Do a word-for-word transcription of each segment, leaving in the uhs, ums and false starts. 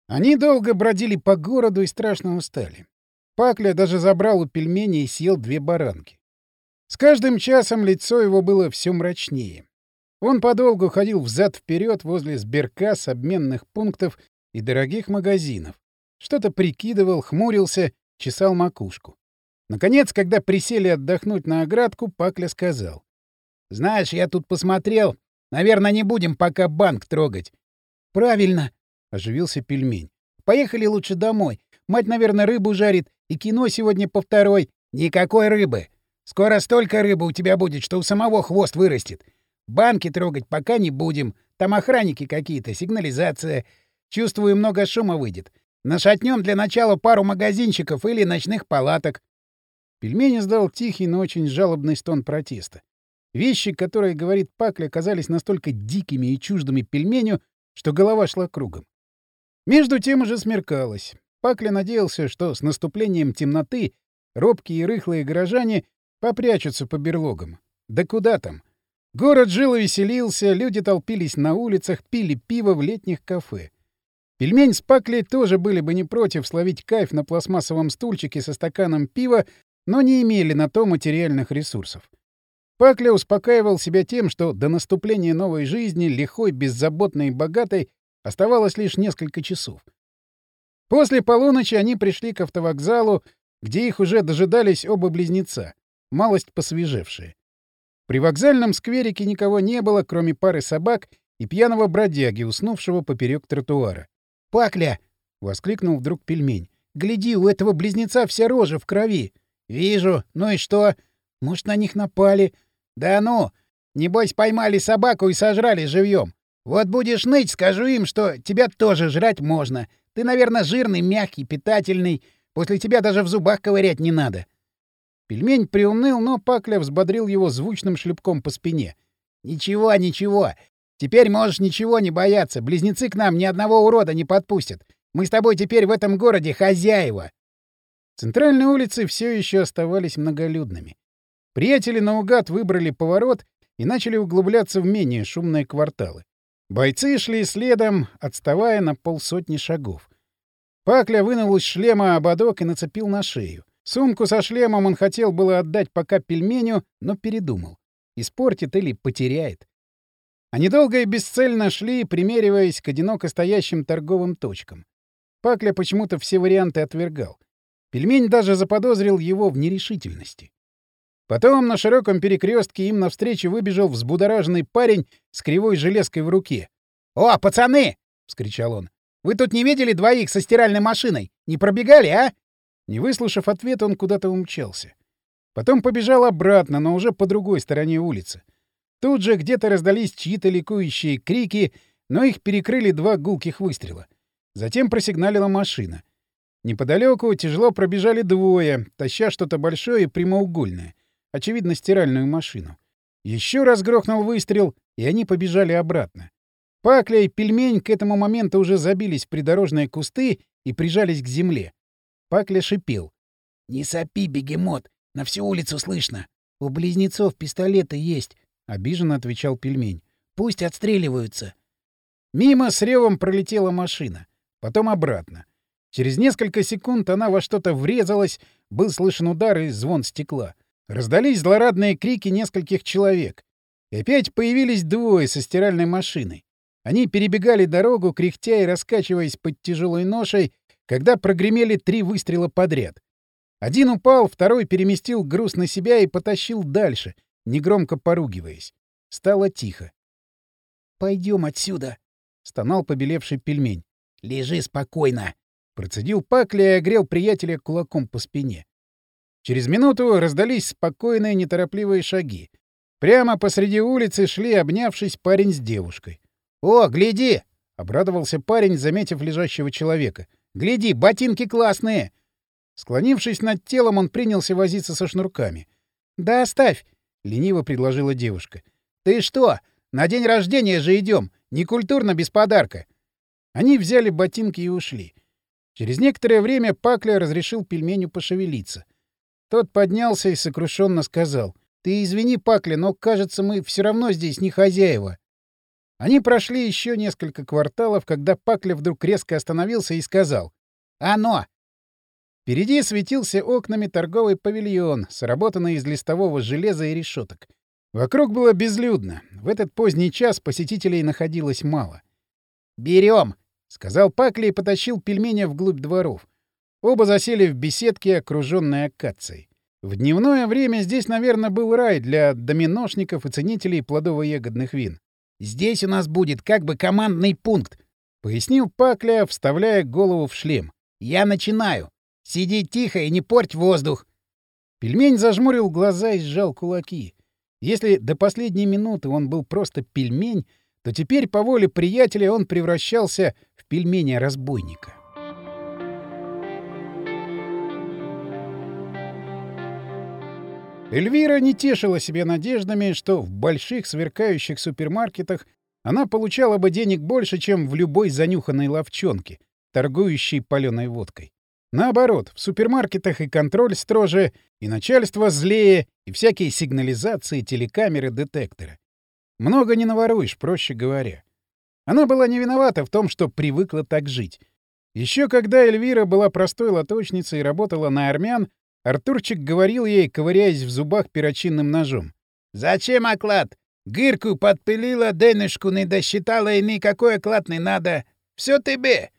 Они долго бродили по городу и страшно устали. Пакля даже забрал у пельменей и съел две баранки. С каждым часом лицо его было все мрачнее. Он подолгу ходил взад-вперед возле сберкасс, обменных пунктов и дорогих магазинов. Что-то прикидывал, хмурился, чесал макушку. Наконец, когда присели отдохнуть на оградку, Пакля сказал: — Знаешь, я тут посмотрел. Наверное, не будем пока банк трогать. — Правильно, — оживился пельмень. — Поехали лучше домой. Мать, наверное, рыбу жарит, и кино сегодня по второй. — Никакой рыбы. Скоро столько рыбы у тебя будет, что у самого хвост вырастет. Банки трогать пока не будем. Там охранники какие-то, сигнализация. Чувствую, много шума выйдет. Нашатнем для начала пару магазинчиков или ночных палаток. Пельмень издал тихий, но очень жалобный стон протеста. Вещи, которые говорит Пакля, казались настолько дикими и чуждыми пельменю, что голова шла кругом. Между тем уже смеркалось. Пакля надеялся, что с наступлением темноты робкие и рыхлые горожане попрячутся по берлогам. Да куда там? Город жил и веселился, люди толпились на улицах, пили пиво в летних кафе. Пельмень с Паклей тоже были бы не против словить кайф на пластмассовом стульчике со стаканом пива, но не имели на то материальных ресурсов. Пакля успокаивал себя тем, что до наступления новой жизни, лихой, беззаботной и богатой, оставалось лишь несколько часов. После полуночи они пришли к автовокзалу, где их уже дожидались оба близнеца, малость посвежевшие. При вокзальном скверике никого не было, кроме пары собак и пьяного бродяги, уснувшего поперек тротуара. — Пакля! — воскликнул вдруг пельмень. — Гляди, у этого близнеца вся рожа в крови. — Вижу. Ну и что? Может, на них напали? — Да ну! Небось, поймали собаку и сожрали живьем. Вот будешь ныть, скажу им, что тебя тоже жрать можно. Ты, наверное, жирный, мягкий, питательный. После тебя даже в зубах ковырять не надо. Пельмень приуныл, но Пакля взбодрил его звучным шлепком по спине. — Ничего, ничего. Теперь можешь ничего не бояться. Близнецы к нам ни одного урода не подпустят. Мы с тобой теперь в этом городе хозяева. Центральные улицы все еще оставались многолюдными. Приятели наугад выбрали поворот и начали углубляться в менее шумные кварталы. Бойцы шли следом, отставая на полсотни шагов. Пакля вынул из шлема ободок и нацепил на шею. Сумку со шлемом он хотел было отдать пока пельменю, но передумал. Испортит или потеряет. Они долго и бесцельно шли, примериваясь к одиноко стоящим торговым точкам. Пакля почему-то все варианты отвергал. Пельмень даже заподозрил его в нерешительности. Потом на широком перекрестке им навстречу выбежал взбудораженный парень с кривой железкой в руке. — О, пацаны! — вскричал он. — Вы тут не видели двоих со стиральной машиной? Не пробегали, а? Не выслушав ответа, он куда-то умчался. Потом побежал обратно, но уже по другой стороне улицы. Тут же где-то раздались чьи-то ликующие крики, но их перекрыли два гулких выстрела. Затем просигналила машина. Неподалеку тяжело пробежали двое, таща что-то большое и прямоугольное. Очевидно, стиральную машину. Еще раз грохнул выстрел, и они побежали обратно. Пакля и пельмень к этому моменту уже забились в придорожные кусты и прижались к земле. Пакля шипел. — Не сопи, бегемот, на всю улицу слышно. — У близнецов пистолеты есть, — обиженно отвечал пельмень. — Пусть отстреливаются. Мимо с ревом пролетела машина. Потом обратно. Через несколько секунд она во что-то врезалась, был слышен удар и звон стекла. Раздались злорадные крики нескольких человек. И опять появились двое со стиральной машиной. Они перебегали дорогу, кряхтя и раскачиваясь под тяжелой ношей, когда прогремели три выстрела подряд. Один упал, второй переместил груз на себя и потащил дальше, негромко поругиваясь. Стало тихо. — Пойдем отсюда, — стонал побелевший пельмень. — Лежи спокойно, — процедил Пакля и огрел приятеля кулаком по спине. Через минуту раздались спокойные, неторопливые шаги. Прямо посреди улицы шли, обнявшись, парень с девушкой. — О, гляди! — обрадовался парень, заметив лежащего человека. — Гляди, ботинки классные! Склонившись над телом, он принялся возиться со шнурками. — Да оставь! — лениво предложила девушка. — Ты что? На день рождения же идем! Некультурно без подарка! Они взяли ботинки и ушли. Через некоторое время Пакля разрешил пельменю пошевелиться. Тот поднялся и сокрушенно сказал: — Ты извини, Пакля, но, кажется, мы все равно здесь не хозяева. Они прошли еще несколько кварталов, когда Пакля вдруг резко остановился и сказал: «Оно!». Впереди светился окнами торговый павильон, сработанный из листового железа и решеток. Вокруг было безлюдно. В этот поздний час посетителей находилось мало. «Берем!» — сказал Пакля и потащил пельменя вглубь дворов. Оба засели в беседке, окружённой акацией. В дневное время здесь, наверное, был рай для доминошников и ценителей плодово-ягодных вин. «Здесь у нас будет как бы командный пункт», — пояснил Пакля, вставляя голову в шлем. «Я начинаю. Сиди тихо и не порть воздух». Пельмень зажмурил глаза и сжал кулаки. Если до последней минуты он был просто пельмень, то теперь по воле приятеля он превращался в пельменя-разбойника. Эльвира не тешила себя надеждами, что в больших сверкающих супермаркетах она получала бы денег больше, чем в любой занюханной ловчонке, торгующей палёной водкой. Наоборот, в супермаркетах и контроль строже, и начальство злее, и всякие сигнализации, телекамеры, детекторы. Много не наворуешь, проще говоря. Она была не виновата в том, что привыкла так жить. Еще когда Эльвира была простой лоточницей и работала на армян, Артурчик говорил ей, ковыряясь в зубах перочинным ножом: «Зачем оклад? Гырку подпилила, денежку не досчитала, и никакой оклад не надо. Все тебе».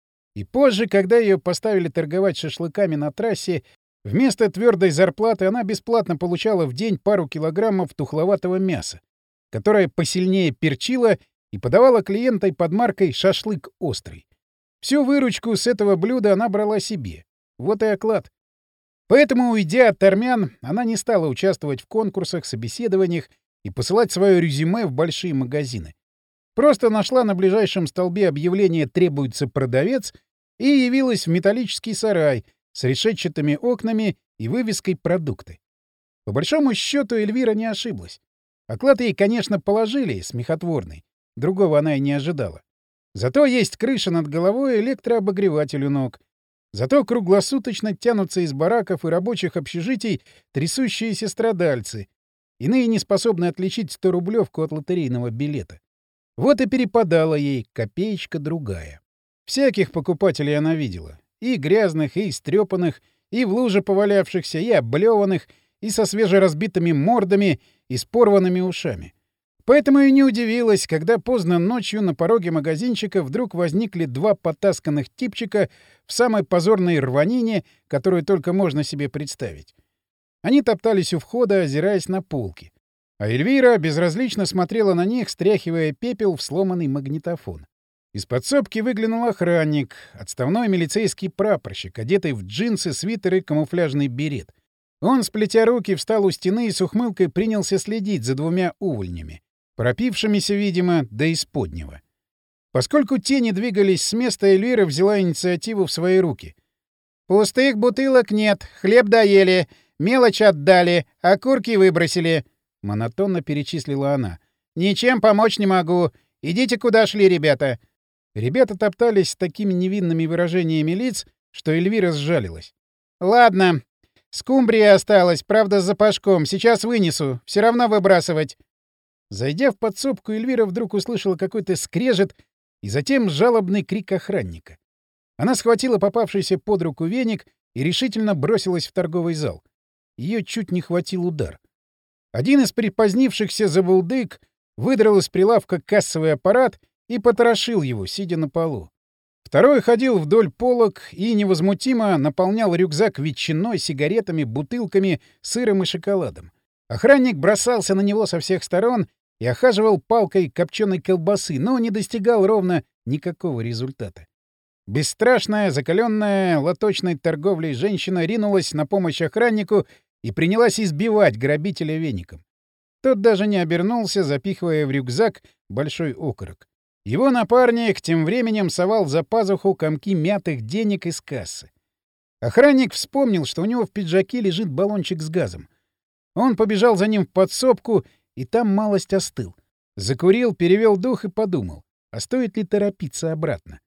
И позже, когда ее поставили торговать шашлыками на трассе, вместо твердой зарплаты она бесплатно получала в день пару килограммов тухловатого мяса, которое посильнее перчило и подавала клиентой под маркой «шашлык острый». Всю выручку с этого блюда она брала себе. Вот и оклад. Поэтому, уйдя от армян, она не стала участвовать в конкурсах, собеседованиях и посылать свое резюме в большие магазины. Просто нашла на ближайшем столбе объявление «Требуется продавец» и явилась в металлический сарай с решетчатыми окнами и вывеской «Продукты». По большому счету Эльвира не ошиблась. Оклад ей, конечно, положили, смехотворный. Другого она и не ожидала. Зато есть крыша над головой и электрообогреватель у ног. Зато круглосуточно тянутся из бараков и рабочих общежитий трясущиеся страдальцы. Иные не способны отличить сторублевку от лотерейного билета. Вот и перепадала ей копеечка-другая. Всяких покупателей она видела. И грязных, и истрепанных, и в луже повалявшихся, и облеванных, и со свежеразбитыми мордами, и с порванными ушами. Поэтому и не удивилась, когда поздно ночью на пороге магазинчика вдруг возникли два потасканных типчика в самой позорной рванине, которую только можно себе представить. Они топтались у входа, озираясь на полки. А Эльвира безразлично смотрела на них, стряхивая пепел в сломанный магнитофон. Из подсобки выглянул охранник, отставной милицейский прапорщик, одетый в джинсы, свитер и камуфляжный берет. Он, сплетя руки, встал у стены и с ухмылкой принялся следить за двумя увольнями, пропившимися, видимо, до исподнего. Поскольку те не двигались с места, Эльвира взяла инициативу в свои руки. «Пустых бутылок нет, хлеб доели, мелочь отдали, окурки выбросили», — монотонно перечислила она. «Ничем помочь не могу. Идите, куда шли, ребята». Ребята топтались с такими невинными выражениями лиц, что Эльвира сжалилась. «Ладно. Скумбрия осталась, правда, с запашком. Сейчас вынесу. Все равно выбрасывать». Зайдя в подсобку, Эльвира вдруг услышала какой-то скрежет и затем жалобный крик охранника. Она схватила попавшийся под руку веник и решительно бросилась в торговый зал. Ее чуть не хватил удар. Один из припозднившихся забулдык выдрал из прилавка кассовый аппарат и потрошил его, сидя на полу. Второй ходил вдоль полок и невозмутимо наполнял рюкзак ветчиной, сигаретами, бутылками, сыром и шоколадом. Охранник бросался на него со всех сторон и охаживал палкой копченой колбасы, но не достигал ровно никакого результата. Бесстрашная, закаленная лоточной торговлей женщина ринулась на помощь охраннику и принялась избивать грабителя веником. Тот даже не обернулся, запихивая в рюкзак большой окорок. Его напарник тем временем совал за пазуху комки мятых денег из кассы. Охранник вспомнил, что у него в пиджаке лежит баллончик с газом. Он побежал за ним в подсобку и там малость остыл. Закурил, перевел дух и подумал, а стоит ли торопиться обратно.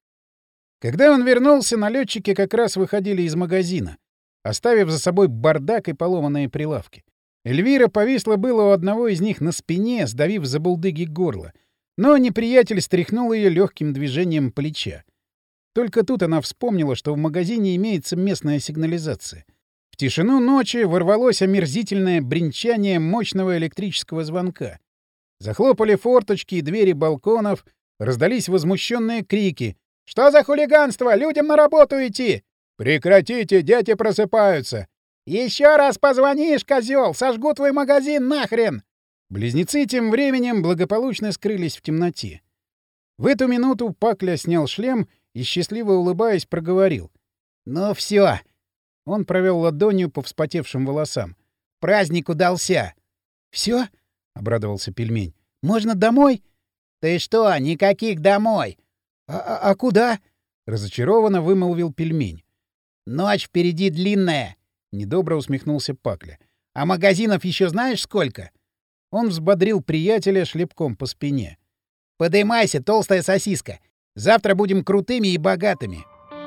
Когда он вернулся, налетчики как раз выходили из магазина, оставив за собой бардак и поломанные прилавки. Эльвира повисла было у одного из них на спине, сдавив забулдыги горло. Но неприятель стряхнул ее легким движением плеча. Только тут она вспомнила, что в магазине имеется местная сигнализация. В тишину ночи ворвалось омерзительное бренчание мощного электрического звонка. Захлопали форточки и двери балконов, раздались возмущенные крики. «Что за хулиганство? Людям на работу идти!» «Прекратите, дети просыпаются!» «Еще раз позвонишь, козел, сожгу твой магазин нахрен!» Близнецы тем временем благополучно скрылись в темноте. В эту минуту Пакля снял шлем и, счастливо улыбаясь, проговорил. «Ну все!» Он провел ладонью по вспотевшим волосам. «Праздник удался!» «Все?» — обрадовался пельмень. «Можно домой?» «Ты что, никаких домой!» «А, а, а куда?» — разочарованно вымолвил пельмень. «Ночь впереди длинная!» — недобро усмехнулся Пакля. «А магазинов еще знаешь сколько?» Он взбодрил приятеля шлепком по спине. «Подымайся, толстая сосиска! Завтра будем крутыми и богатыми!»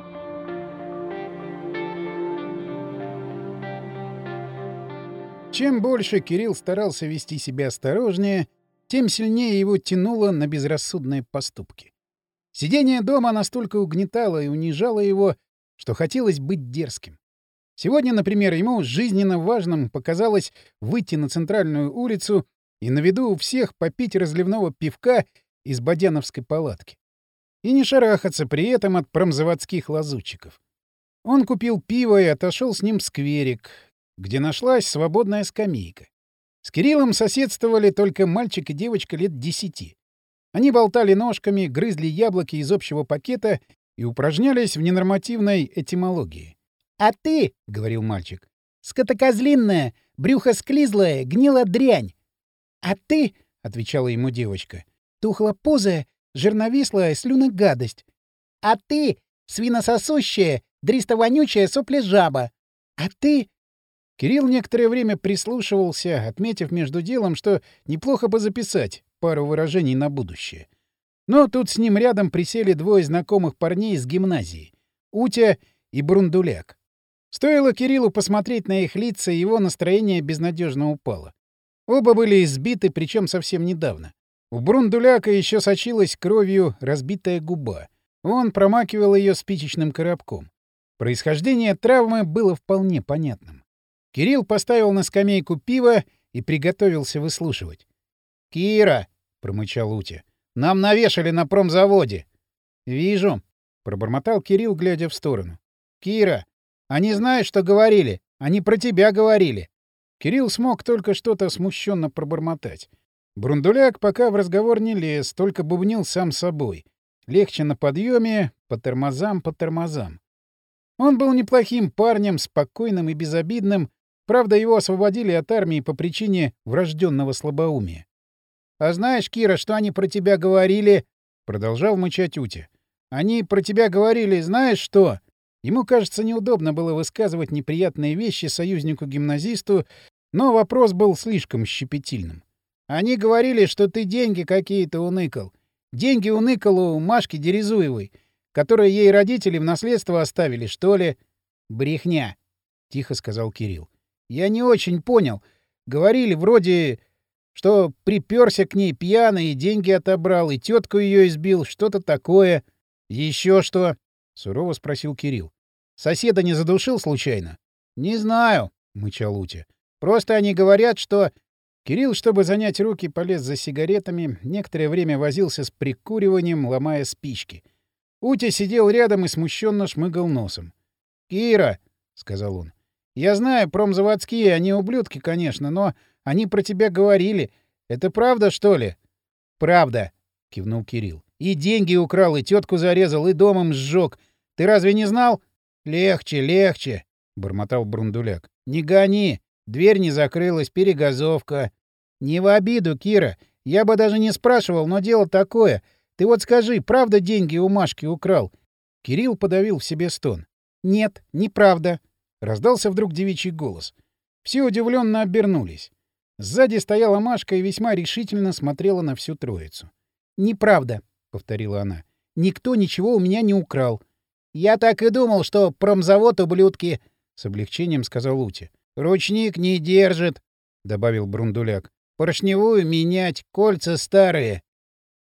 Чем больше Кирилл старался вести себя осторожнее, тем сильнее его тянуло на безрассудные поступки. Сидение дома настолько угнетало и унижало его, что хотелось быть дерзким. Сегодня, например, ему жизненно важным показалось выйти на центральную улицу и на виду у всех попить разливного пивка из бодяновской палатки. И не шарахаться при этом от промзаводских лазутчиков. Он купил пиво и отошел с ним в скверик, где нашлась свободная скамейка. С Кириллом соседствовали только мальчик и девочка лет десяти. Они болтали ножками, грызли яблоки из общего пакета и упражнялись в ненормативной этимологии. «А ты, — говорил мальчик, — скотокозлинная, брюхо склизлая, гнила дрянь. А ты, — отвечала ему девочка, — тухлопузая, жирновислая, слюногадость. А ты, свинососущая, дристовонючая соплежаба. А ты...» Кирилл некоторое время прислушивался, отметив между делом, что неплохо бы записать пару выражений на будущее. Но тут с ним рядом присели двое знакомых парней из гимназии — Утя и Брундуляк. Стоило Кириллу посмотреть на их лица, и его настроение безнадежно упало. Оба были избиты, причем совсем недавно. У Брундуляка еще сочилась кровью разбитая губа. Он промакивал ее спичечным коробком. Происхождение травмы было вполне понятным. Кирилл поставил на скамейку пиво и приготовился выслушивать. «Кира!» — промычал Утя. «Нам навешали на промзаводе!» «Вижу!» — пробормотал Кирилл, глядя в сторону. «Кира! Они знают, что говорили! Они про тебя говорили!» Кирилл смог только что-то смущенно пробормотать. Брундуляк пока в разговор не лез, только бубнил сам собой. Легче на подъеме, по тормозам, по тормозам. Он был неплохим парнем, спокойным и безобидным. Правда, его освободили от армии по причине врожденного слабоумия. «А знаешь, Кира, что они про тебя говорили?» — продолжал мычать Утя. «Они про тебя говорили, знаешь что?» Ему, кажется, неудобно было высказывать неприятные вещи союзнику-гимназисту, но вопрос был слишком щепетильным. «Они говорили, что ты деньги какие-то уныкал. Деньги уныкал у Машки Дерезуевой, которые ей родители в наследство оставили, что ли?» «Брехня», — тихо сказал Кирилл. «Я не очень понял. Говорили вроде, что приперся к ней пьяный и деньги отобрал, и тетку ее избил, что-то такое». «Еще что?» — сурово спросил Кирилл. «Соседа не задушил случайно?» «Не знаю», — мычал Утя. «Просто они говорят, что...» Кирилл, чтобы занять руки, полез за сигаретами, некоторое время возился с прикуриванием, ломая спички. Утя сидел рядом и смущенно шмыгал носом. «Кира», — сказал он, — «я знаю, промзаводские, они ублюдки, конечно, но они про тебя говорили. Это правда, что ли?» «Правда», — кивнул Кирилл. «И деньги украл, и тетку зарезал, и домом сжег. Ты разве не знал?» «Легче, легче», — бормотал Брундуляк. «Не гони. Дверь не закрылась, перегазовка». «Не в обиду, Кира. Я бы даже не спрашивал, но дело такое. Ты вот скажи, правда деньги у Машки украл?» Кирилл подавил в себе стон. «Нет, неправда», — раздался вдруг девичий голос. Все удивленно обернулись. Сзади стояла Машка и весьма решительно смотрела на всю троицу. «Неправда», — повторила она. «Никто ничего у меня не украл». «Я так и думал, что промзавод ублюдки», — с облегчением сказал Утя. «Ручник не держит», — добавил Брундуляк. «Поршневую менять, кольца старые».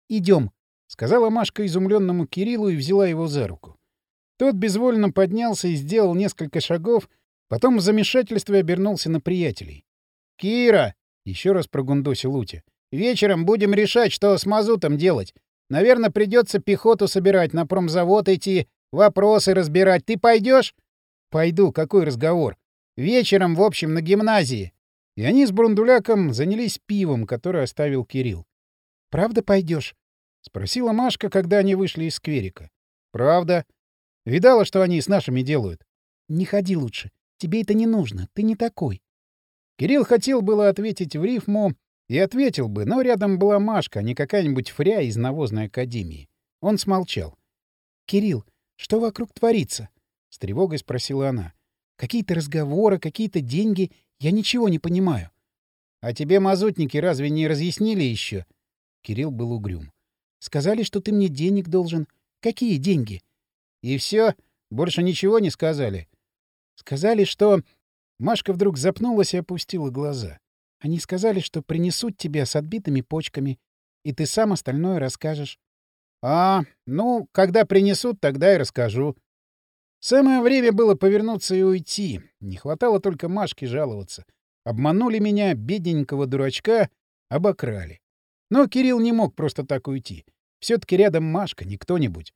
Идем, сказала Машка изумленному Кириллу и взяла его за руку. Тот безвольно поднялся и сделал несколько шагов, потом в замешательстве обернулся на приятелей. — Кира! — еще раз прогундосил Утя. — Вечером будем решать, что с мазутом делать. Наверное, придется пехоту собирать, на промзавод идти, вопросы разбирать. Ты пойдешь? — Пойду. Какой разговор? Вечером, в общем, на гимназии. И они с Брундуляком занялись пивом, которое оставил Кирилл. — Правда пойдешь? — спросила Машка, когда они вышли из скверика. — Правда. Видала, что они с нашими делают? — Не ходи лучше. Тебе это не нужно. Ты не такой. Кирилл хотел было ответить в рифму, и ответил бы, но рядом была Машка, а не какая-нибудь фря из навозной академии. Он смолчал. — Кирилл, что вокруг творится? — с тревогой спросила она. — Какие-то разговоры, какие-то деньги. Я ничего не понимаю. — А тебе мазутники разве не разъяснили еще? Кирилл был угрюм. — Сказали, что ты мне денег должен. Какие деньги? — И все? Больше ничего не сказали? — Сказали, что... Машка вдруг запнулась и опустила глаза. Они сказали, что принесут тебя с отбитыми почками, и ты сам остальное расскажешь. — А, ну, когда принесут, тогда и расскажу. Самое время было повернуться и уйти. Не хватало только Машке жаловаться. Обманули меня, бедненького дурачка, обокрали. Но Кирилл не мог просто так уйти. Все-таки рядом Машка, не кто-нибудь.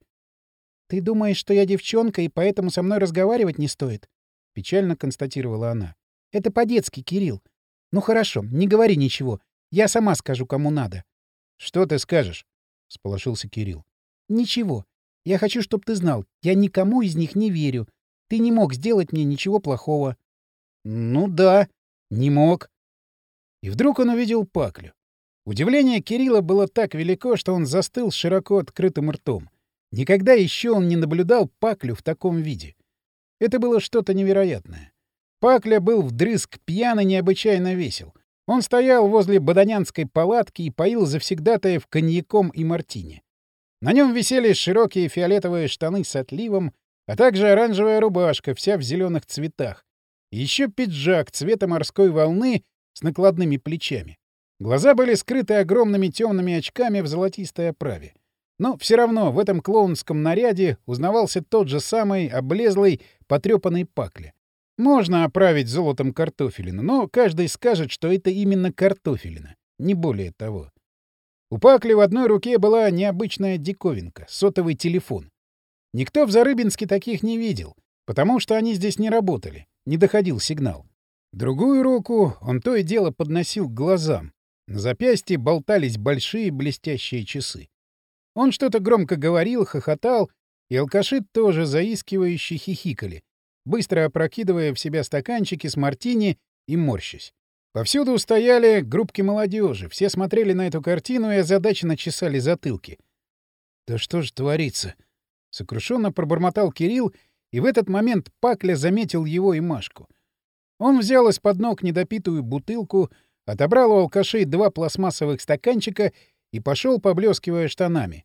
— Ты думаешь, что я девчонка, и поэтому со мной разговаривать не стоит? — печально констатировала она. — Это по-детски, Кирилл. Ну хорошо, не говори ничего. Я сама скажу, кому надо. — Что ты скажешь? — всполошился Кирилл. — Ничего. Я хочу, чтобы ты знал, я никому из них не верю. Ты не мог сделать мне ничего плохого. — Ну да, не мог. И вдруг он увидел Паклю. Удивление Кирилла было так велико, что он застыл с широко открытым ртом. Никогда еще он не наблюдал Паклю в таком виде. Это было что-то невероятное. Пакля был вдрызг пьян и необычайно весел. Он стоял возле бадонянской палатки и поил завсегдатаев коньяком и мартини. На нем висели широкие фиолетовые штаны с отливом, а также оранжевая рубашка, вся в зеленых цветах. И еще пиджак цвета морской волны с накладными плечами. Глаза были скрыты огромными темными очками в золотистой оправе. Но все равно в этом клоунском наряде узнавался тот же самый облезлый, потрепанный Пакля. Можно оправить золотом картофелину, но каждый скажет, что это именно картофелина, не более того. У Пакли в одной руке была необычная диковинка — сотовый телефон. Никто в Зарыбинске таких не видел, потому что они здесь не работали, не доходил сигнал. Другую руку он то и дело подносил к глазам. На запястье болтались большие блестящие часы. Он что-то громко говорил, хохотал, и алкаши тоже заискивающе хихикали, быстро опрокидывая в себя стаканчики с мартини и морщась. Повсюду стояли группки молодежи, все смотрели на эту картину и озадаченно чесали затылки. «Да что ж творится?» — сокрушенно пробормотал Кирилл, и в этот момент Пакля заметил его и Машку. Он взял из-под ног недопитую бутылку, отобрал у алкашей два пластмассовых стаканчика и пошел, поблескивая штанами.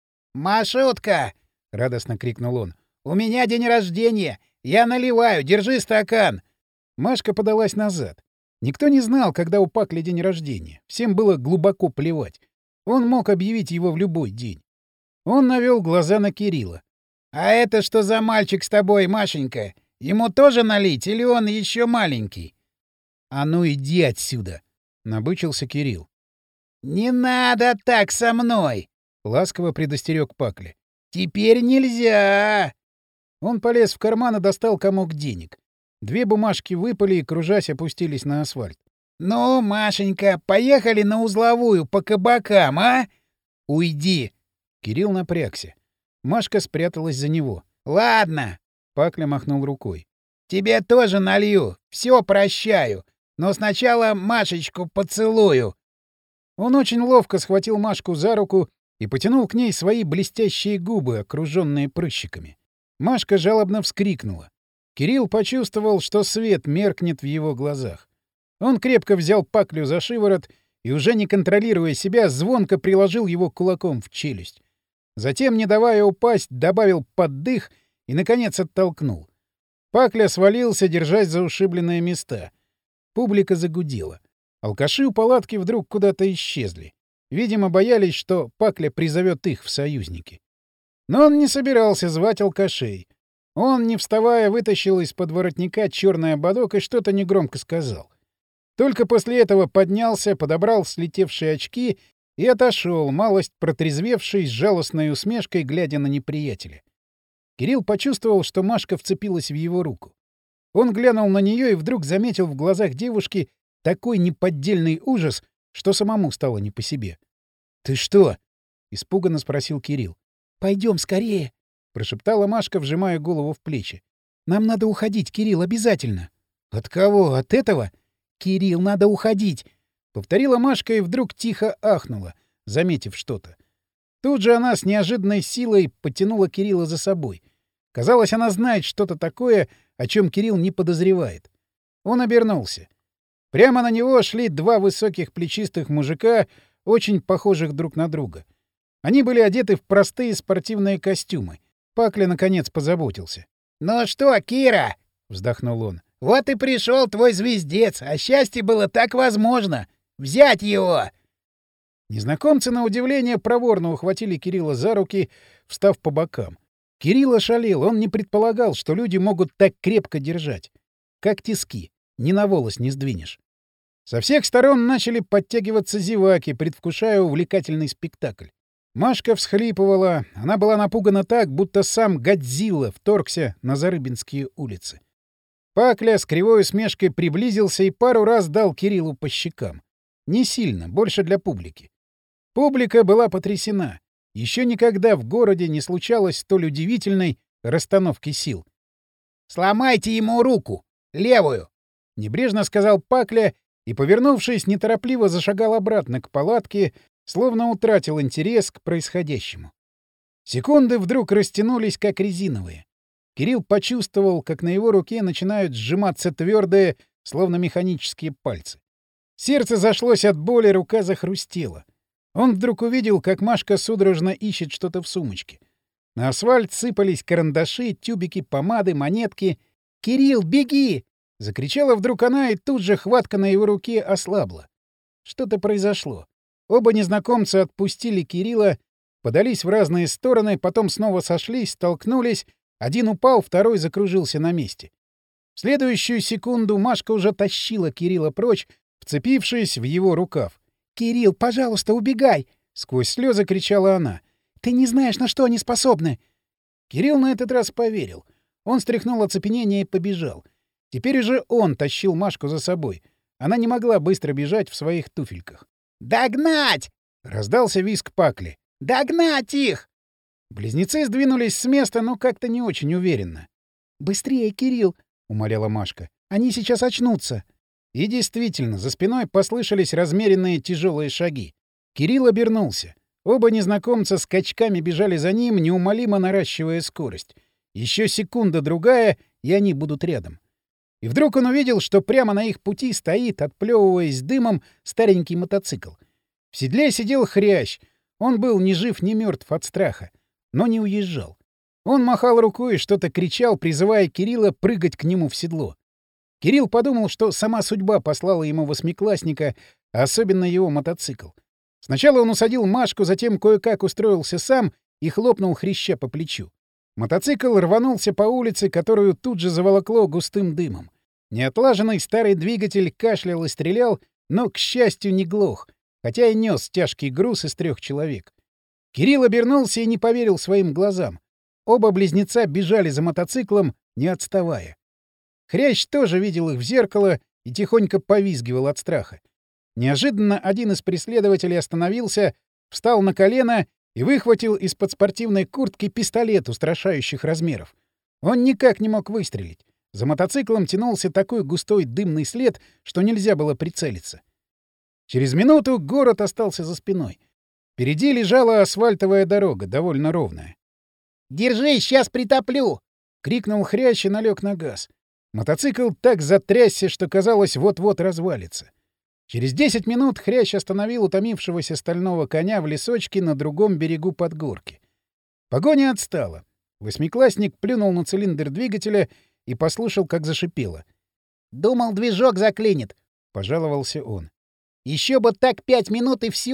«Машутка!» — радостно крикнул он. «У меня день рождения! Я наливаю! Держи стакан!» Машка подалась назад. Никто не знал, когда у Пакли день рождения. Всем было глубоко плевать. Он мог объявить его в любой день. Он навел глаза на Кирилла. «А это что за мальчик с тобой, Машенька? Ему тоже налить или он еще маленький?» «А ну иди отсюда!» — набычился Кирилл. «Не надо так со мной!» — ласково предостерег Пакли. «Теперь нельзя!» Он полез в карман и достал комок денег. Две бумажки выпали и, кружась, опустились на асфальт. «Ну, Машенька, поехали на узловую по кабакам, а?» «Уйди!» Кирилл напрягся. Машка спряталась за него. «Ладно!» — Пакля махнул рукой. «Тебе тоже налью, все прощаю, но сначала Машечку поцелую». Он очень ловко схватил Машку за руку и потянул к ней свои блестящие губы, окруженные прыщиками. Машка жалобно вскрикнула. Кирилл почувствовал, что свет меркнет в его глазах. Он крепко взял Паклю за шиворот и, уже не контролируя себя, звонко приложил его кулаком в челюсть. Затем, не давая упасть, добавил поддых и, наконец, оттолкнул. Пакля свалился, держась за ушибленные места. Публика загудела. Алкаши у палатки вдруг куда-то исчезли. Видимо, боялись, что Пакля призовет их в союзники. Но он не собирался звать алкашей. Он, не вставая, вытащил из-под воротника черный ободок и что-то негромко сказал. Только после этого поднялся, подобрал слетевшие очки и отошел, малость протрезвевший, с жалостной усмешкой, глядя на неприятеля. Кирилл почувствовал, что Машка вцепилась в его руку. Он глянул на нее и вдруг заметил в глазах девушки такой неподдельный ужас, что самому стало не по себе. — Ты что? — испуганно спросил Кирилл. — Пойдем скорее, — прошептала Машка, вжимая голову в плечи. — Нам надо уходить, Кирилл, обязательно. — От кого? От этого? — Кирилл, надо уходить, — повторила Машка и вдруг тихо ахнула, заметив что-то. Тут же она с неожиданной силой потянула Кирилла за собой. Казалось, она знает что-то такое, о чем Кирилл не подозревает. Он обернулся. Прямо на него шли два высоких плечистых мужика, очень похожих друг на друга. Они были одеты в простые спортивные костюмы. Пакля, наконец, позаботился. — Ну что, Кира? — вздохнул он. — Вот и пришел твой звездец, а счастье было так возможно. Взять его! Незнакомцы, на удивление, проворно ухватили Кирилла за руки, встав по бокам. Кирилл ошалел, он не предполагал, что люди могут так крепко держать. Как тиски, ни на волос не сдвинешь. Со всех сторон начали подтягиваться зеваки, предвкушая увлекательный спектакль. Машка всхлипывала, она была напугана так, будто сам Годзилла вторгся на Зарыбинские улицы. Пакля с кривой усмешкой приблизился и пару раз дал Кириллу по щекам. Не сильно, больше для публики. Публика была потрясена. Еще никогда в городе не случалось столь удивительной расстановки сил. «Сломайте ему руку! Левую!» — небрежно сказал Пакля и, повернувшись, неторопливо зашагал обратно к палатке, словно утратил интерес к происходящему. Секунды вдруг растянулись, как резиновые. Кирилл почувствовал, как на его руке начинают сжиматься твердые, словно механические пальцы. Сердце зашлось от боли, рука захрустела. Он вдруг увидел, как Машка судорожно ищет что-то в сумочке. На асфальт сыпались карандаши, тюбики, помады, монетки. «Кирилл, беги!» — закричала вдруг она, и тут же хватка на его руке ослабла. Что-то произошло. Оба незнакомца отпустили Кирилла, подались в разные стороны, потом снова сошлись, столкнулись. Один упал, второй закружился на месте. В следующую секунду Машка уже тащила Кирилла прочь, вцепившись в его рукав. «Кирилл, пожалуйста, убегай!» — сквозь слезы кричала она. «Ты не знаешь, на что они способны!» Кирилл на этот раз поверил. Он стряхнул оцепенение и побежал. Теперь уже он тащил Машку за собой. Она не могла быстро бежать в своих туфельках. «Догнать!» — раздался визг Пакли. «Догнать их!» Близнецы сдвинулись с места, но как-то не очень уверенно. «Быстрее, Кирилл!» — умоляла Машка. «Они сейчас очнутся!» И действительно, за спиной послышались размеренные тяжелые шаги. Кирилл обернулся. Оба незнакомца скачками бежали за ним, неумолимо наращивая скорость. Еще секунда-другая, и они будут рядом. И вдруг он увидел, что прямо на их пути стоит, отплевываясь дымом, старенький мотоцикл. В седле сидел хрящ. Он был ни жив, ни мертв от страха, но не уезжал. Он махал рукой и что-то кричал, призывая Кирилла прыгать к нему в седло. Кирилл подумал, что сама судьба послала ему восьмиклассника, а особенно его мотоцикл. Сначала он усадил Машку, затем кое-как устроился сам и хлопнул хряща по плечу. Мотоцикл рванулся по улице, которую тут же заволокло густым дымом. Неотлаженный старый двигатель кашлял и стрелял, но, к счастью, не глох, хотя и нес тяжкий груз из трех человек. Кирилл обернулся и не поверил своим глазам. Оба близнеца бежали за мотоциклом, не отставая. Хрящ тоже видел их в зеркало и тихонько повизгивал от страха. Неожиданно один из преследователей остановился, встал на колено и выхватил из-под спортивной куртки пистолет устрашающих размеров. Он никак не мог выстрелить. За мотоциклом тянулся такой густой дымный след, что нельзя было прицелиться. Через минуту город остался за спиной. Впереди лежала асфальтовая дорога, довольно ровная. «Держись, сейчас притоплю!» — крикнул хрящ и налег на газ. Мотоцикл так затрясся, что казалось, вот-вот развалится. Через десять минут хрящ остановил утомившегося стального коня в лесочке на другом берегу Подгорки. Погоня отстала. Восьмиклассник плюнул на цилиндр двигателя и послушал, как зашипело. «Думал, движок заклинит», — пожаловался он. «Еще бы так пять минут и все.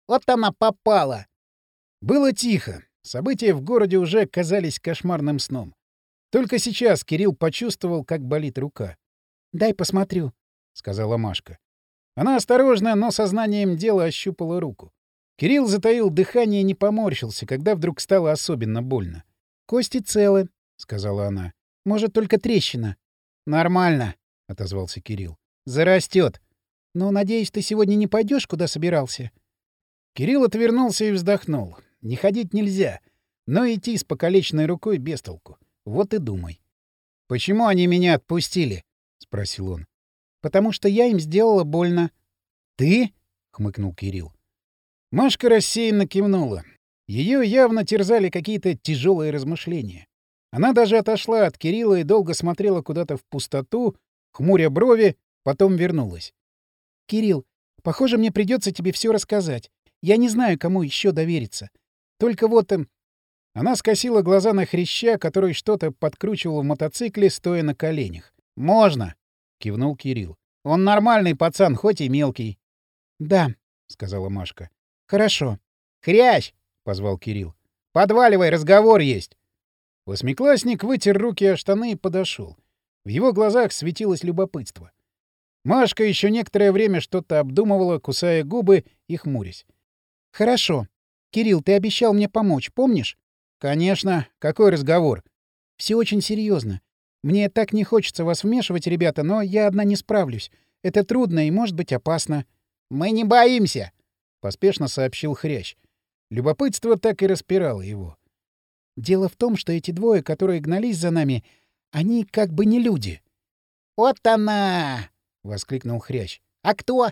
Вот она попала!» Было тихо. События в городе уже казались кошмарным сном. Только сейчас Кирилл почувствовал, как болит рука. «Дай посмотрю», — сказала Машка. Она осторожно, но сознанием дела ощупала руку. Кирилл затаил дыхание и не поморщился, когда вдруг стало особенно больно. «Кости целы», — сказала она. «Может, только трещина». «Нормально», — отозвался Кирилл. «Зарастет». «Но, надеюсь, ты сегодня не пойдешь, куда собирался?» Кирилл отвернулся и вздохнул. Не ходить нельзя, но идти с покалеченной рукой без толку. Вот и думай. «Почему они меня отпустили?» — спросил он. «Потому что я им сделала больно». «Ты?» — хмыкнул Кирилл. Машка рассеянно кивнула. Ее явно терзали какие-то тяжелые размышления. Она даже отошла от Кирилла и долго смотрела куда-то в пустоту, хмуря брови, потом вернулась. «Кирилл, похоже, мне придется тебе все рассказать. Я не знаю, кому еще довериться. Только вот...» эм... Она скосила глаза на Хряща, который что-то подкручивал в мотоцикле, стоя на коленях. «Можно!» — кивнул Кирилл. «Он нормальный пацан, хоть и мелкий». «Да», — сказала Машка. «Хорошо». «Хрящ!» — позвал Кирилл. «Подваливай, разговор есть!» Восьмиклассник вытер руки о штаны и подошел. В его глазах светилось любопытство. Машка еще некоторое время что-то обдумывала, кусая губы и хмурясь. «Хорошо. Кирилл, ты обещал мне помочь, помнишь?» «Конечно. Какой разговор?» «Все очень серьезно. Мне так не хочется вас вмешивать, ребята, но я одна не справлюсь. Это трудно и может быть опасно». «Мы не боимся!» — поспешно сообщил Хрящ. Любопытство так и распирало его. «Дело в том, что эти двое, которые гнались за нами, они как бы не люди». «Вот она!» — воскликнул Хрящ. «А кто?»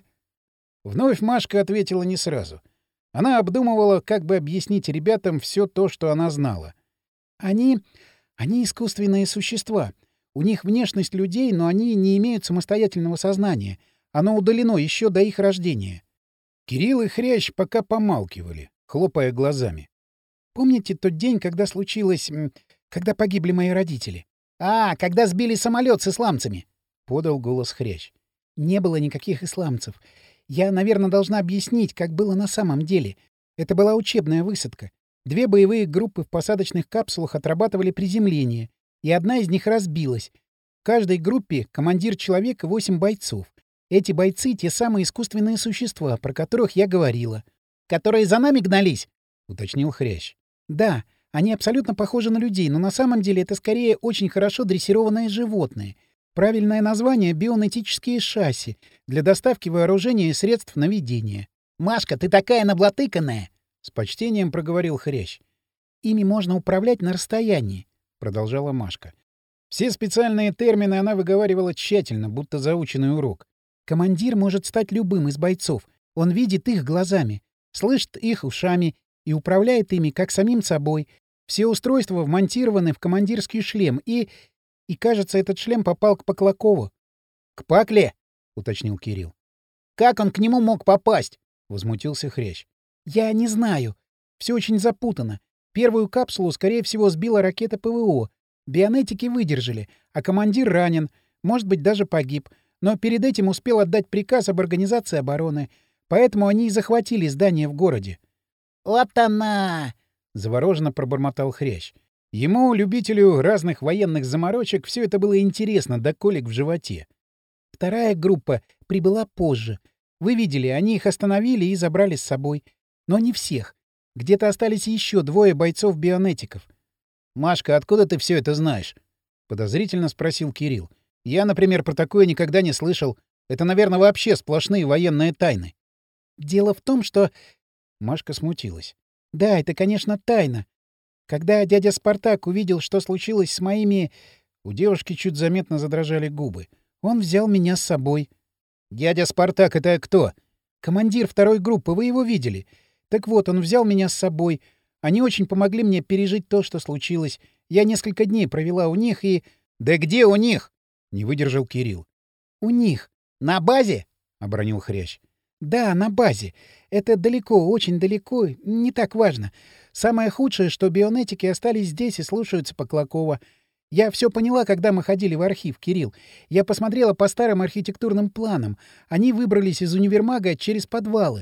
Вновь Машка ответила не сразу. Она обдумывала, как бы объяснить ребятам все то, что она знала. «Они... они искусственные существа. У них внешность людей, но они не имеют самостоятельного сознания. Оно удалено еще до их рождения». Кирилл и Хрящ пока помалкивали, хлопая глазами. «Помните тот день, когда случилось... когда погибли мои родители?» «А, когда сбили самолет с исламцами!» — подал голос Хрящ. «Не было никаких исламцев. Я, наверное, должна объяснить, как было на самом деле. Это была учебная высадка. Две боевые группы в посадочных капсулах отрабатывали приземление, и одна из них разбилась. В каждой группе командир человек и восемь бойцов. Эти бойцы — те самые искусственные существа, про которых я говорила. «Которые за нами гнались?» — уточнил Хрящ. «Да, они абсолютно похожи на людей, но на самом деле это скорее очень хорошо дрессированные животные. Правильное название — бионетические шасси для доставки вооружения и средств наведения». «Машка, ты такая наблатыканная!» — с почтением проговорил Хрящ. «Ими можно управлять на расстоянии», — продолжала Машка. Все специальные термины она выговаривала тщательно, будто заученный урок. «Командир может стать любым из бойцов. Он видит их глазами, слышит их ушами и управляет ими, как самим собой. Все устройства вмонтированы в командирский шлем, и... и, кажется, этот шлем попал к Поклакову». «К Пакле?» — уточнил Кирилл. «Как он к нему мог попасть?» — возмутился Хрящ. «Я не знаю. Все очень запутано. Первую капсулу, скорее всего, сбила ракета ПВО. Бионетики выдержали, а командир ранен, может быть, даже погиб. Но перед этим успел отдать приказ об организации обороны. Поэтому они и захватили здание в городе». «Вот она!» — завороженно пробормотал Хрящ. Ему, любителю разных военных заморочек, все это было интересно до колик в животе. «Вторая группа прибыла позже. Вы видели, они их остановили и забрали с собой. Но не всех. Где-то остались еще двое бойцов-бионетиков». «Машка, откуда ты все это знаешь?» — подозрительно спросил Кирилл. «Я, например, про такое никогда не слышал. Это, наверное, вообще сплошные военные тайны». «Дело в том, что...» Машка смутилась. «Да, это, конечно, тайна. Когда дядя Спартак увидел, что случилось с моими...» У девушки чуть заметно задрожали губы. «Он взял меня с собой». «Дядя Спартак — это кто?» «Командир второй группы, вы его видели. Так вот, он взял меня с собой. Они очень помогли мне пережить то, что случилось. Я несколько дней провела у них и...» «Да где у них?» — не выдержал Кирилл. «У них». «На базе?» — обронил Хрящ. «Да, на базе. Это далеко, очень далеко. Не так важно. Самое худшее, что бионетики остались здесь и слушаются Поклакова. Я все поняла, когда мы ходили в архив, Кирилл. Я посмотрела по старым архитектурным планам. Они выбрались из универмага через подвалы.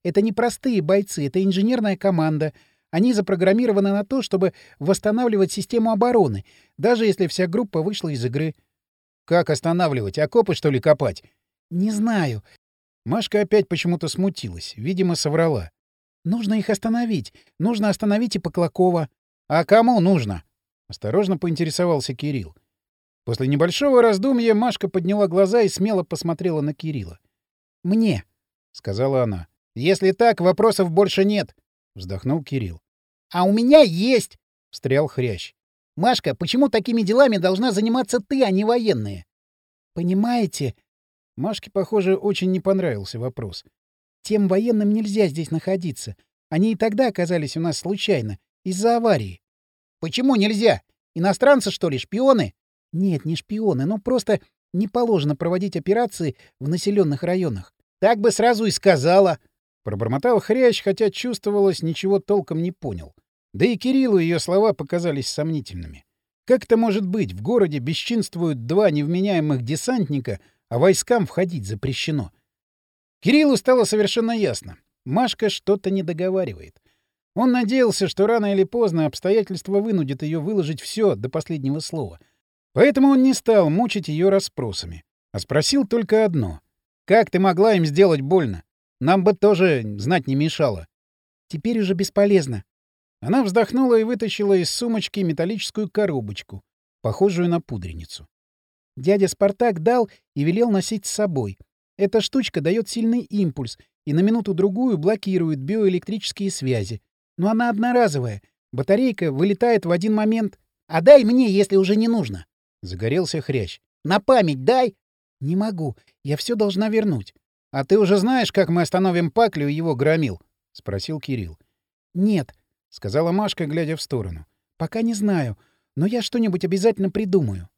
Это не простые бойцы, это инженерная команда. Они запрограммированы на то, чтобы восстанавливать систему обороны, даже если вся группа вышла из игры. Как останавливать? Окопы, что ли, копать? Не знаю. Машка опять почему-то смутилась. Видимо, соврала. Нужно их остановить. Нужно остановить и Поклакова. А кому нужно? Осторожно поинтересовался Кирилл. После небольшого раздумья Машка подняла глаза и смело посмотрела на Кирилла. «Мне», — сказала она. «Если так, вопросов больше нет», — вздохнул Кирилл. «А у меня есть», — встрял Хрящ. «Машка, почему такими делами должна заниматься ты, а не военные?» «Понимаете...» Машке, похоже, очень не понравился вопрос. «Тем военным нельзя здесь находиться. Они и тогда оказались у нас случайно, из-за аварии». «Почему нельзя? Иностранцы, что ли, шпионы?» «Нет, не шпионы, но просто не положено проводить операции в населенных районах». «Так бы сразу и сказала», — пробормотал Хрящ, хотя чувствовалось, ничего толком не понял. Да и Кириллу ее слова показались сомнительными. Как это может быть? В городе бесчинствуют два невменяемых десантника, а войскам входить запрещено. Кириллу стало совершенно ясно. Машка что-то не договаривает. Он надеялся, что рано или поздно обстоятельства вынудят ее выложить все до последнего слова. Поэтому он не стал мучить ее расспросами, а спросил только одно. «Как ты могла им сделать больно? Нам бы тоже знать не мешало». «Теперь уже бесполезно». Она вздохнула и вытащила из сумочки металлическую коробочку, похожую на пудреницу. «Дядя Спартак дал и велел носить с собой. Эта штучка дает сильный импульс и на минуту-другую блокирует биоэлектрические связи. Но она одноразовая. Батарейка вылетает в один момент. А дай мне, если уже не нужно». Загорелся Хрящ. «На память дай!» «Не могу. Я все должна вернуть». «А ты уже знаешь, как мы остановим Паклю и его громил?» — спросил Кирилл. «Нет», — сказала Машка, глядя в сторону. «Пока не знаю. Но я что-нибудь обязательно придумаю».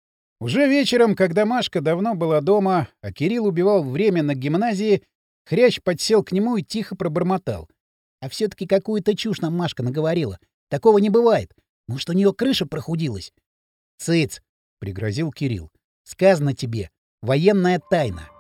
Уже вечером, когда Машка давно была дома, а Кирилл убивал время на гимназии, Хрящ подсел к нему и тихо пробормотал. «А все-таки какую-то чушь нам Машка наговорила. Такого не бывает. Может, у нее крыша прохудилась?» «Цыц!» — пригрозил Кирилл. «Сказано тебе. Военная тайна».